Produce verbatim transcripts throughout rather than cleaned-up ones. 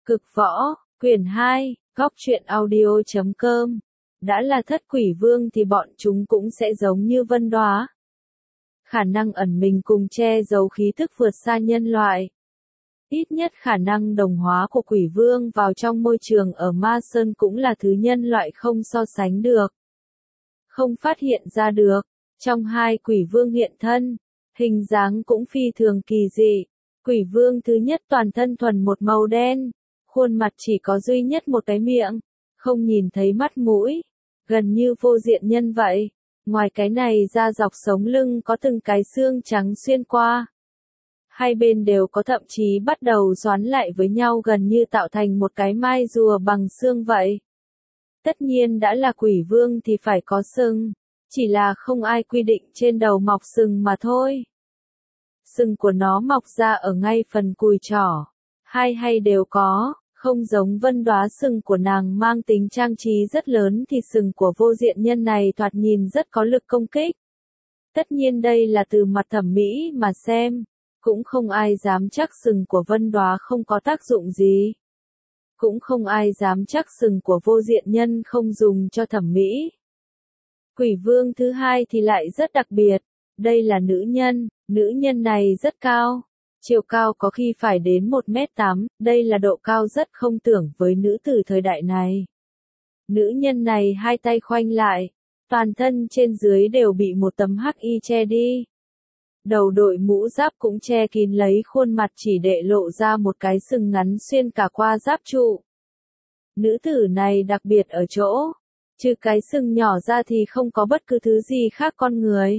Cực võ, quyển hai, góc truyện audio chấm com. Đã là thất quỷ vương thì bọn chúng cũng sẽ giống như Vân Đóa. Khả năng ẩn mình cùng che giấu khí thức vượt xa nhân loại. Ít nhất khả năng đồng hóa của quỷ vương vào trong môi trường ở Ma Sơn cũng là thứ nhân loại không so sánh được. Không phát hiện ra được. Trong hai quỷ vương hiện thân, hình dáng cũng phi thường kỳ dị. Quỷ vương thứ nhất toàn thân thuần một màu đen, khuôn mặt chỉ có duy nhất một cái miệng, không nhìn thấy mắt mũi, gần như vô diện nhân vậy. Ngoài cái này ra dọc sống lưng có từng cái xương trắng xuyên qua. Hai bên đều có, thậm chí bắt đầu xoắn lại với nhau gần như tạo thành một cái mai rùa bằng xương vậy. Tất nhiên đã là quỷ vương thì phải có sừng, chỉ là không ai quy định trên đầu mọc sừng mà thôi. Sừng của nó mọc ra ở ngay phần cùi trỏ, hai hay đều có, không giống Vân Đóa sừng của nàng mang tính trang trí rất lớn thì sừng của vô diện nhân này thoạt nhìn rất có lực công kích. Tất nhiên đây là từ mặt thẩm mỹ mà xem, cũng không ai dám chắc sừng của Vân Đóa không có tác dụng gì. Cũng không ai dám chắc sừng của vô diện nhân không dùng cho thẩm mỹ. Quỷ vương thứ hai thì lại rất đặc biệt, đây là nữ nhân, nữ nhân này rất cao, chiều cao có khi phải đến một mét tám, đây là độ cao rất không tưởng với nữ tử thời đại này. Nữ nhân này hai tay khoanh lại, toàn thân trên dưới đều bị một tấm hắc y che đi. Đầu đội mũ giáp cũng che kín lấy khuôn mặt chỉ để lộ ra một cái sừng ngắn xuyên cả qua giáp trụ. Nữ tử này đặc biệt ở chỗ, trừ cái sừng nhỏ ra thì không có bất cứ thứ gì khác con người.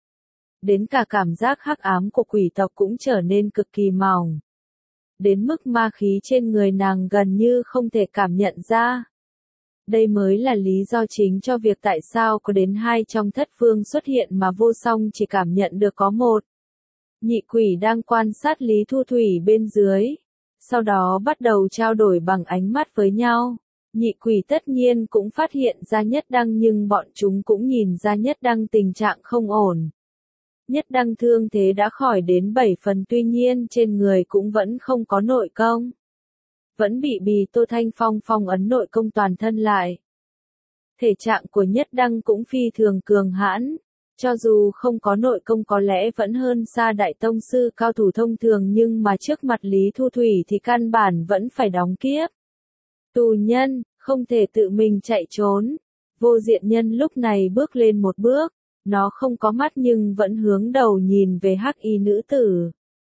Đến cả cảm giác hắc ám của quỷ tộc cũng trở nên cực kỳ mỏng. Đến mức ma khí trên người nàng gần như không thể cảm nhận ra. Đây mới là lý do chính cho việc tại sao có đến hai trong thất phương xuất hiện mà vô song chỉ cảm nhận được có một. Nhị quỷ đang quan sát Lý Thu Thủy bên dưới. Sau đó bắt đầu trao đổi bằng ánh mắt với nhau. Nhị quỷ tất nhiên cũng phát hiện ra Nhất Đăng nhưng bọn chúng cũng nhìn ra Nhất Đăng tình trạng không ổn. Nhất Đăng thương thế đã khỏi đến bảy phần tuy nhiên trên người cũng vẫn không có nội công. Vẫn bị Bì Tô Thanh Phong phong ấn nội công toàn thân lại. Thể trạng của Nhất Đăng cũng phi thường cường hãn, cho dù không có nội công có lẽ vẫn hơn xa đại tông sư cao thủ thông thường nhưng mà trước mặt Lý Thu Thủy thì căn bản vẫn phải đóng kiếp. Tù nhân, không thể tự mình chạy trốn. Vô diện nhân lúc này bước lên một bước, nó không có mắt nhưng vẫn hướng đầu nhìn về hắc y nữ tử.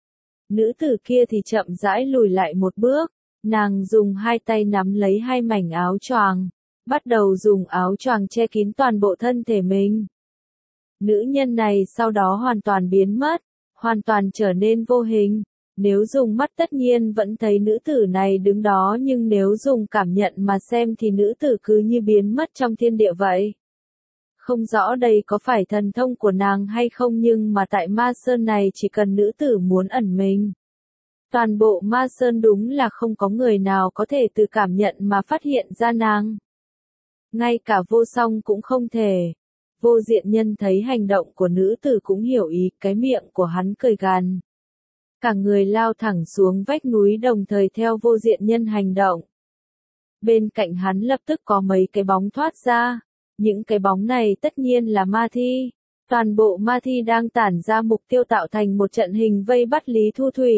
Nữ tử kia thì chậm rãi lùi lại một bước. Nàng dùng hai tay nắm lấy hai mảnh áo choàng, bắt đầu dùng áo choàng che kín toàn bộ thân thể mình. Nữ nhân này sau đó hoàn toàn biến mất, hoàn toàn trở nên vô hình. Nếu dùng mắt tất nhiên vẫn thấy nữ tử này đứng đó nhưng nếu dùng cảm nhận mà xem thì nữ tử cứ như biến mất trong thiên địa vậy. Không rõ đây có phải thần thông của nàng hay không nhưng mà tại Ma Sơn này chỉ cần nữ tử muốn ẩn mình. Toàn bộ Ma Sơn đúng là không có người nào có thể từ cảm nhận mà phát hiện ra nàng. Ngay cả vô song cũng không thể. Vô diện nhân thấy hành động của nữ tử cũng hiểu ý, cái miệng của hắn cười gằn. Cả người lao thẳng xuống vách núi đồng thời theo vô diện nhân hành động. Bên cạnh hắn lập tức có mấy cái bóng thoát ra. Những cái bóng này tất nhiên là ma thi. Toàn bộ ma thi đang tản ra mục tiêu tạo thành một trận hình vây bắt Lý Thu Thủy.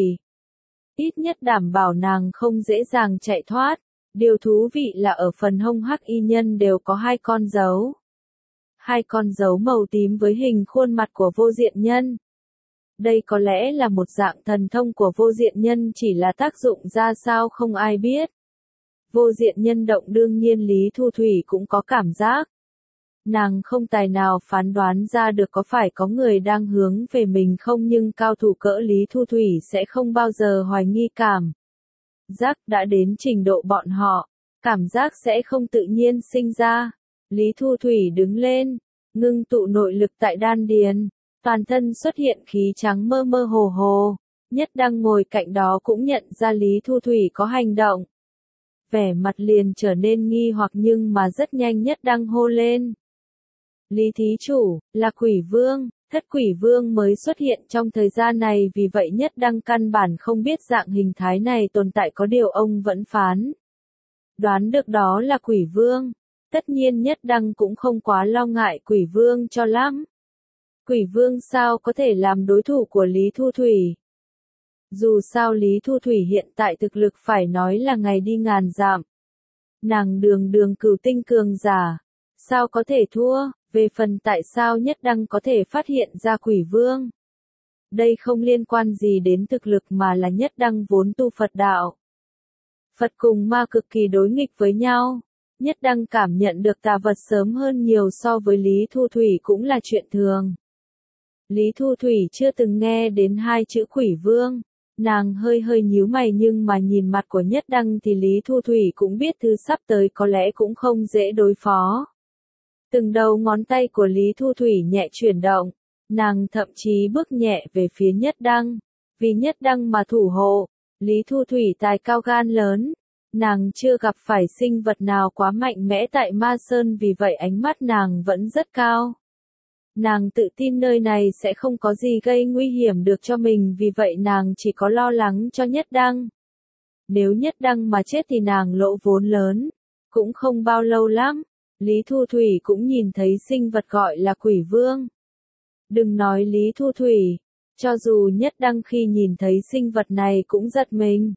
Ít nhất đảm bảo nàng không dễ dàng chạy thoát. Điều thú vị là ở phần hông hắc y nhân đều có hai con dấu. Hai con dấu màu tím với hình khuôn mặt của vô diện nhân. Đây có lẽ là một dạng thần thông của vô diện nhân chỉ là tác dụng ra sao không ai biết. Vô diện nhân động đương nhiên Lý Thu Thủy cũng có cảm giác. Nàng không tài nào phán đoán ra được có phải có người đang hướng về mình không nhưng cao thủ cỡ Lý Thu Thủy sẽ không bao giờ hoài nghi cảm. Giác đã đến trình độ bọn họ, cảm giác sẽ không tự nhiên sinh ra. Lý Thu Thủy đứng lên, ngưng tụ nội lực tại đan điền, toàn thân xuất hiện khí trắng mơ mơ hồ hồ. Nhất Đăng ngồi cạnh đó cũng nhận ra Lý Thu Thủy có hành động. Vẻ mặt liền trở nên nghi hoặc nhưng mà rất nhanh Nhất Đăng hô lên. Lý thí chủ, là quỷ vương, Thất quỷ vương mới xuất hiện trong thời gian này, vì vậy Nhất Đăng căn bản không biết dạng hình thái này tồn tại, có điều ông vẫn phán đoán được đó là quỷ vương. Tất nhiên Nhất Đăng cũng không quá lo ngại quỷ vương cho lắm. Quỷ vương sao có thể làm đối thủ của Lý Thu Thủy? Dù sao Lý Thu Thủy hiện tại thực lực phải nói là ngày đi ngàn dặm. Nàng đường đường cửu tinh cường giả, sao có thể thua? Về phần tại sao Nhất Đăng có thể phát hiện ra quỷ vương? Đây không liên quan gì đến thực lực mà là Nhất Đăng vốn tu Phật đạo. Phật cùng ma cực kỳ đối nghịch với nhau. Nhất Đăng cảm nhận được tà vật sớm hơn nhiều so với Lý Thu Thủy cũng là chuyện thường. Lý Thu Thủy chưa từng nghe đến hai chữ quỷ vương. Nàng hơi hơi nhíu mày, nhưng mà nhìn mặt của Nhất Đăng thì Lý Thu Thủy cũng biết thứ sắp tới có lẽ cũng không dễ đối phó. Từng đầu ngón tay của Lý Thu Thủy nhẹ chuyển động, nàng thậm chí bước nhẹ về phía Nhất Đăng. Vì Nhất Đăng mà thủ hộ, Lý Thu Thủy tài cao gan lớn. Nàng chưa gặp phải sinh vật nào quá mạnh mẽ tại Ma Sơn, vì vậy ánh mắt nàng vẫn rất cao. Nàng tự tin nơi này sẽ không có gì gây nguy hiểm được cho mình, vì vậy nàng chỉ có lo lắng cho Nhất Đăng. Nếu Nhất Đăng mà chết thì nàng lỗ vốn lớn. Cũng không bao lâu lắm, Lý Thu Thủy cũng nhìn thấy sinh vật gọi là quỷ vương. Đừng nói Lý Thu Thủy, cho dù Nhất Đăng khi nhìn thấy sinh vật này cũng giật mình.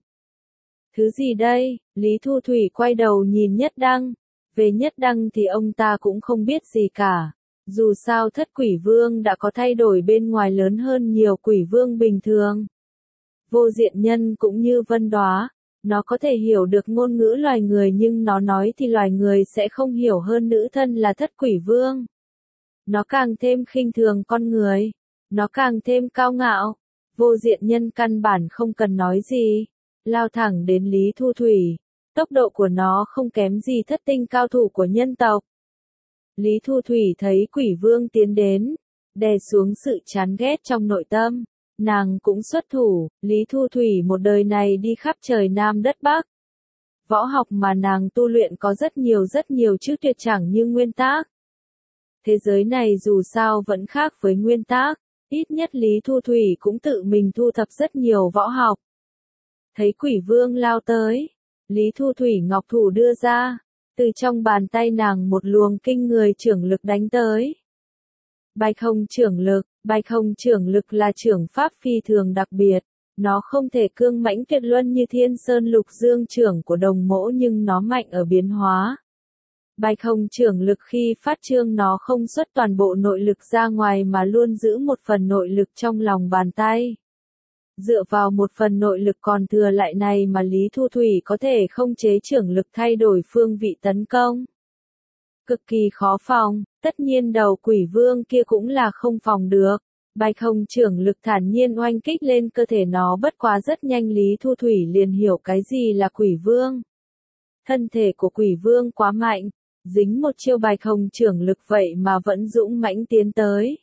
Thứ gì đây? Lý Thu Thủy quay đầu nhìn Nhất Đăng. Về Nhất Đăng thì ông ta cũng không biết gì cả. Dù sao thất quỷ vương đã có thay đổi bên ngoài lớn hơn nhiều quỷ vương bình thường. Vô Diện Nhân cũng như Vân Đóa, nó có thể hiểu được ngôn ngữ loài người nhưng nó nói thì loài người sẽ không hiểu hơn nữ thân là thất quỷ vương. Nó càng thêm khinh thường con người, nó càng thêm cao ngạo. Vô Diện Nhân căn bản không cần nói gì, lao thẳng đến Lý Thu Thủy. Tốc độ của nó không kém gì thất tinh cao thủ của nhân tộc. Lý Thu Thủy thấy quỷ vương tiến đến, đè xuống sự chán ghét trong nội tâm. Nàng cũng xuất thủ. Lý Thu Thủy một đời này đi khắp trời Nam đất Bắc. Võ học mà nàng tu luyện có rất nhiều rất nhiều chứ tuyệt chẳng như nguyên tác. Thế giới này dù sao vẫn khác với nguyên tác, ít nhất Lý Thu Thủy cũng tự mình thu thập rất nhiều võ học. Thấy quỷ vương lao tới, Lý Thu Thủy ngọc thủ đưa ra, từ trong bàn tay nàng một luồng kinh người chưởng lực đánh tới. Bạch hồng chưởng lực. Bạch hồng chưởng lực là chưởng pháp phi thường đặc biệt. Nó không thể cương mãnh tuyệt luân như Thiên Sơn Lục Dương chưởng của Đồng Mỗ, nhưng nó mạnh ở biến hóa. Bạch hồng chưởng lực khi phát trương nó không xuất toàn bộ nội lực ra ngoài mà luôn giữ một phần nội lực trong lòng bàn tay. Dựa vào một phần nội lực còn thừa lại này mà Lý Thu Thủy có thể không chế chưởng lực thay đổi phương vị tấn công. Cực kỳ khó phòng, tất nhiên đầu quỷ vương kia cũng là không phòng được. Bạch hồng chưởng lực thản nhiên oanh kích lên cơ thể nó, bất quá rất nhanh Lý Thu Thủy liền hiểu cái gì là quỷ vương. Thân thể của quỷ vương quá mạnh, dính một chiêu bạch hồng chưởng lực vậy mà vẫn dũng mãnh tiến tới.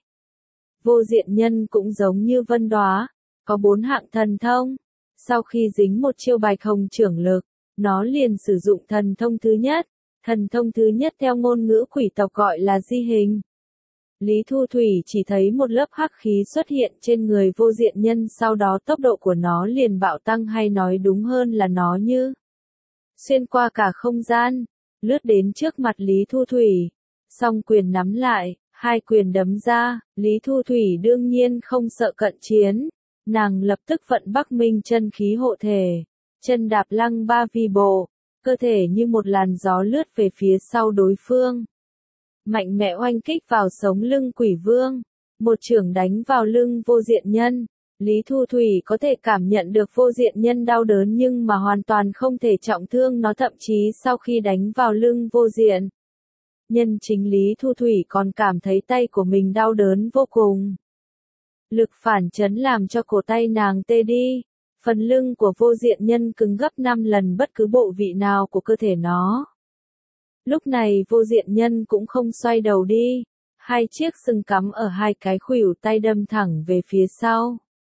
Vô Diện Nhân cũng giống như Vân Đóa, có bốn hạng thần thông. Sau khi dính một chiêu bạch hồng chưởng lực, nó liền sử dụng thần thông thứ nhất. Thần thông thứ nhất theo ngôn ngữ quỷ tộc gọi là di hình. Lý Thu Thủy chỉ thấy một lớp hắc khí xuất hiện trên người Vô Diện Nhân, sau đó tốc độ của nó liền bạo tăng, hay nói đúng hơn là nó như xuyên qua cả không gian, lướt đến trước mặt Lý Thu Thủy. Song quyền nắm lại, hai quyền đấm ra, Lý Thu Thủy đương nhiên không sợ cận chiến. Nàng lập tức vận Bắc Minh chân khí hộ thể, chân đạp lăng ba vi bộ. Cơ thể như một làn gió lướt về phía sau đối phương. Mạnh mẽ oanh kích vào sống lưng quỷ vương. Một chưởng đánh vào lưng Vô Diện Nhân. Lý Thu Thủy có thể cảm nhận được Vô Diện Nhân đau đớn nhưng mà hoàn toàn không thể trọng thương nó, thậm chí sau khi đánh vào lưng Vô Diện Nhân chính Lý Thu Thủy còn cảm thấy tay của mình đau đớn vô cùng. Lực phản chấn làm cho cổ tay nàng tê đi. Phần lưng của Vô Diện Nhân cứng gấp năm lần bất cứ bộ vị nào của cơ thể nó. Lúc này Vô Diện Nhân cũng không xoay đầu đi. Hai chiếc sừng cắm ở hai cái khuỷu tay đâm thẳng về phía sau.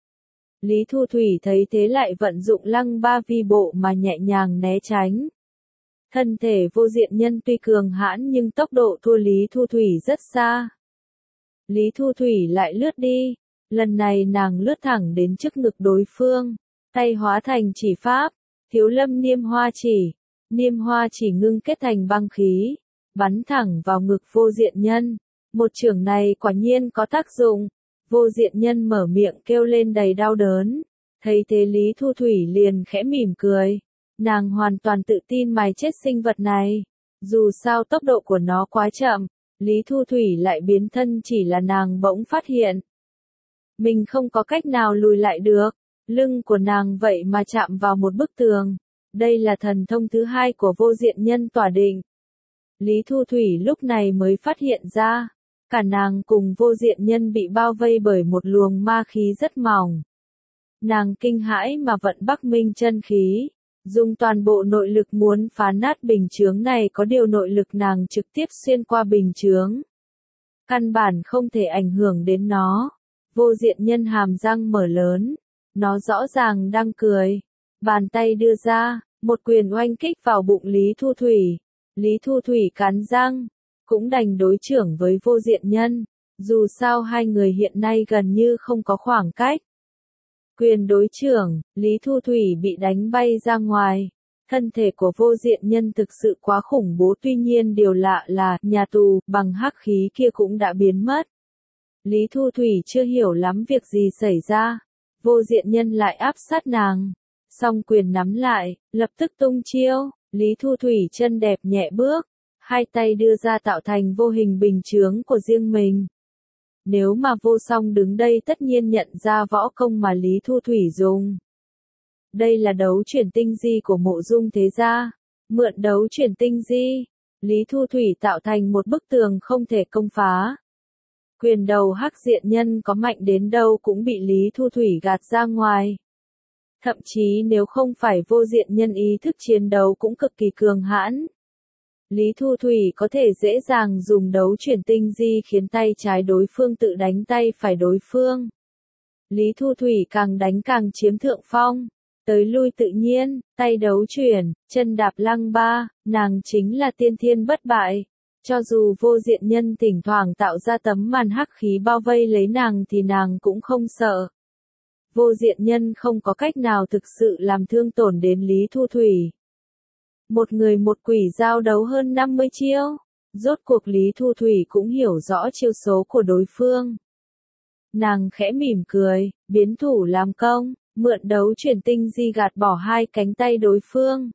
Lý Thu Thủy thấy thế lại vận dụng lăng ba vi bộ mà nhẹ nhàng né tránh. Thân thể Vô Diện Nhân tuy cường hãn nhưng tốc độ thua Lý Thu Thủy rất xa. Lý Thu Thủy lại lướt đi. Lần này nàng lướt thẳng đến trước ngực đối phương. Tay hóa thành chỉ pháp. Thiếu lâm niêm hoa chỉ. Niêm hoa chỉ ngưng kết thành băng khí. Bắn thẳng vào ngực Vô Diện Nhân. Một chưởng này quả nhiên có tác dụng. Vô Diện Nhân mở miệng kêu lên đầy đau đớn. Thấy thế Lý Thu Thủy liền khẽ mỉm cười. Nàng hoàn toàn tự tin mài chết sinh vật này. Dù sao tốc độ của nó quá chậm, Lý Thu Thủy lại biến thân chỉ là nàng bỗng phát hiện. Mình không có cách nào lùi lại được. Lưng của nàng vậy mà chạm vào một bức tường. Đây là thần thông thứ hai của Vô Diện Nhân tỏa định. Lý Thu Thủy lúc này mới phát hiện ra. Cả nàng cùng Vô Diện Nhân bị bao vây bởi một luồng ma khí rất mỏng. Nàng kinh hãi mà vận Bắc Minh chân khí. Dùng toàn bộ nội lực muốn phá nát bình chướng này, có điều nội lực nàng trực tiếp xuyên qua bình chướng. Căn bản không thể ảnh hưởng đến nó. Vô Diện Nhân hàm răng mở lớn. Nó rõ ràng đang cười. Bàn tay đưa ra, một quyền oanh kích vào bụng Lý Thu Thủy. Lý Thu Thủy cắn răng, cũng đành đối chưởng với Vô Diện Nhân. Dù sao hai người hiện nay gần như không có khoảng cách. Quyền đối chưởng, Lý Thu Thủy bị đánh bay ra ngoài. Thân thể của Vô Diện Nhân thực sự quá khủng bố, tuy nhiên điều lạ là, nhà tù, bằng hắc khí kia cũng đã biến mất. Lý Thu Thủy chưa hiểu lắm việc gì xảy ra. Vô Diện Nhân lại áp sát nàng. Song quyền nắm lại, lập tức tung chiêu. Lý Thu Thủy chân đẹp nhẹ bước. Hai tay đưa ra tạo thành vô hình bình chướng của riêng mình. Nếu mà Vô Song đứng đây tất nhiên nhận ra võ công mà Lý Thu Thủy dùng. Đây là đấu chuyển tinh di của Mộ Dung Thế Gia. Mượn đấu chuyển tinh di, Lý Thu Thủy tạo thành một bức tường không thể công phá. Quyền đầu hắc diện nhân có mạnh đến đâu cũng bị Lý Thu Thủy gạt ra ngoài. Thậm chí nếu không phải Vô Diện Nhân ý thức chiến đấu cũng cực kỳ cường hãn. Lý Thu Thủy có thể dễ dàng dùng đấu chuyển tinh di khiến tay trái đối phương tự đánh tay phải đối phương. Lý Thu Thủy càng đánh càng chiếm thượng phong. Tới lui tự nhiên, tay đấu chuyển, chân đạp lăng ba, nàng chính là tiên thiên bất bại. Cho dù Vô Diện Nhân thỉnh thoảng tạo ra tấm màn hắc khí bao vây lấy nàng thì nàng cũng không sợ. Vô Diện Nhân không có cách nào thực sự làm thương tổn đến Lý Thu Thủy. Một người một quỷ giao đấu hơn năm mươi chiêu. Rốt cuộc Lý Thu Thủy cũng hiểu rõ chiêu số của đối phương. Nàng khẽ mỉm cười, biến thủ làm công, mượn đấu chuyển tinh di gạt bỏ hai cánh tay đối phương.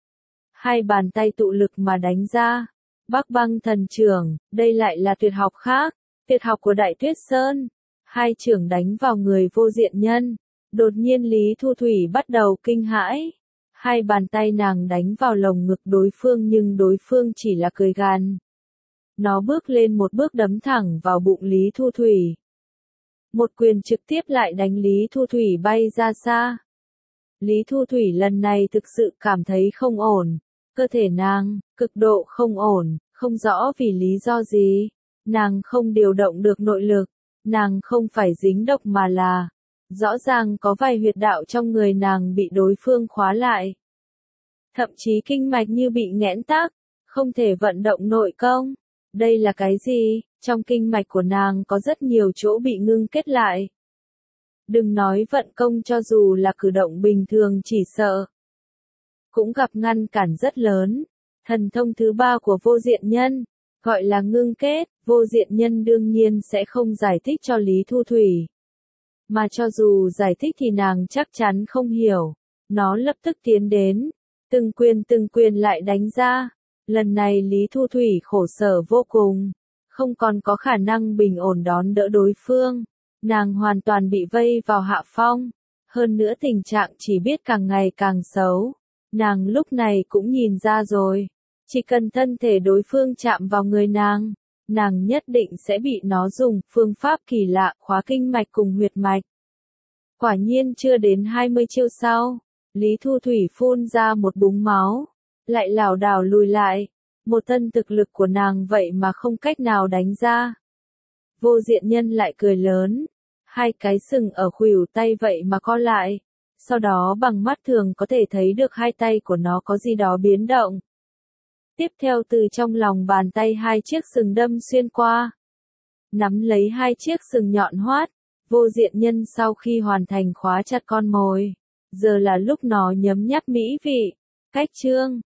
Hai bàn tay tụ lực mà đánh ra. Bắc Băng Thần Chưởng, đây lại là tuyệt học khác, tuyệt học của Đại Tuyết Sơn. Hai chưởng đánh vào người Vô Diện Nhân. Đột nhiên Lý Thu Thủy bắt đầu kinh hãi. Hai bàn tay nàng đánh vào lồng ngực đối phương nhưng đối phương chỉ là cười gằn. Nó bước lên một bước đấm thẳng vào bụng Lý Thu Thủy. Một quyền trực tiếp lại đánh Lý Thu Thủy bay ra xa. Lý Thu Thủy lần này thực sự cảm thấy không ổn. Cơ thể nàng, cực độ không ổn, không rõ vì lý do gì. Nàng không điều động được nội lực. Nàng không phải dính độc mà là, rõ ràng có vài huyệt đạo trong người nàng bị đối phương khóa lại. Thậm chí kinh mạch như bị nghẽn tắc, không thể vận động nội công. Đây là cái gì? Trong kinh mạch của nàng có rất nhiều chỗ bị ngưng kết lại. Đừng nói vận công, cho dù là cử động bình thường chỉ sợ cũng gặp ngăn cản rất lớn. Thần thông thứ ba của Vô Diện Nhân, gọi là ngưng kết, Vô Diện Nhân đương nhiên sẽ không giải thích cho Lý Thu Thủy. Mà cho dù giải thích thì nàng chắc chắn không hiểu. Nó lập tức tiến đến, từng quyền từng quyền lại đánh ra. Lần này Lý Thu Thủy khổ sở vô cùng, không còn có khả năng bình ổn đón đỡ đối phương. Nàng hoàn toàn bị vây vào hạ phong. Hơn nữa tình trạng chỉ biết càng ngày càng xấu. Nàng lúc này cũng nhìn ra rồi. Chỉ cần thân thể đối phương chạm vào người nàng, nàng nhất định sẽ bị nó dùng phương pháp kỳ lạ khóa kinh mạch cùng huyệt mạch. Quả nhiên chưa đến hai mươi chiêu sau, Lý Thu Thủy phun ra một búng máu, lại lảo đảo lùi lại. Một thân thực lực của nàng vậy mà không cách nào đánh ra. Vô Diện Nhân lại cười lớn, hai cái sừng ở khuỷu tay vậy mà co lại. Sau đó bằng mắt thường có thể thấy được hai tay của nó có gì đó biến động. Tiếp theo từ trong lòng bàn tay hai chiếc sừng đâm xuyên qua. nắm lấy hai chiếc sừng nhọn hoắt. Vô diện nhân sau khi hoàn thành khóa chặt con mồi, giờ là lúc nó nhấm nháp mỹ vị. Cách chương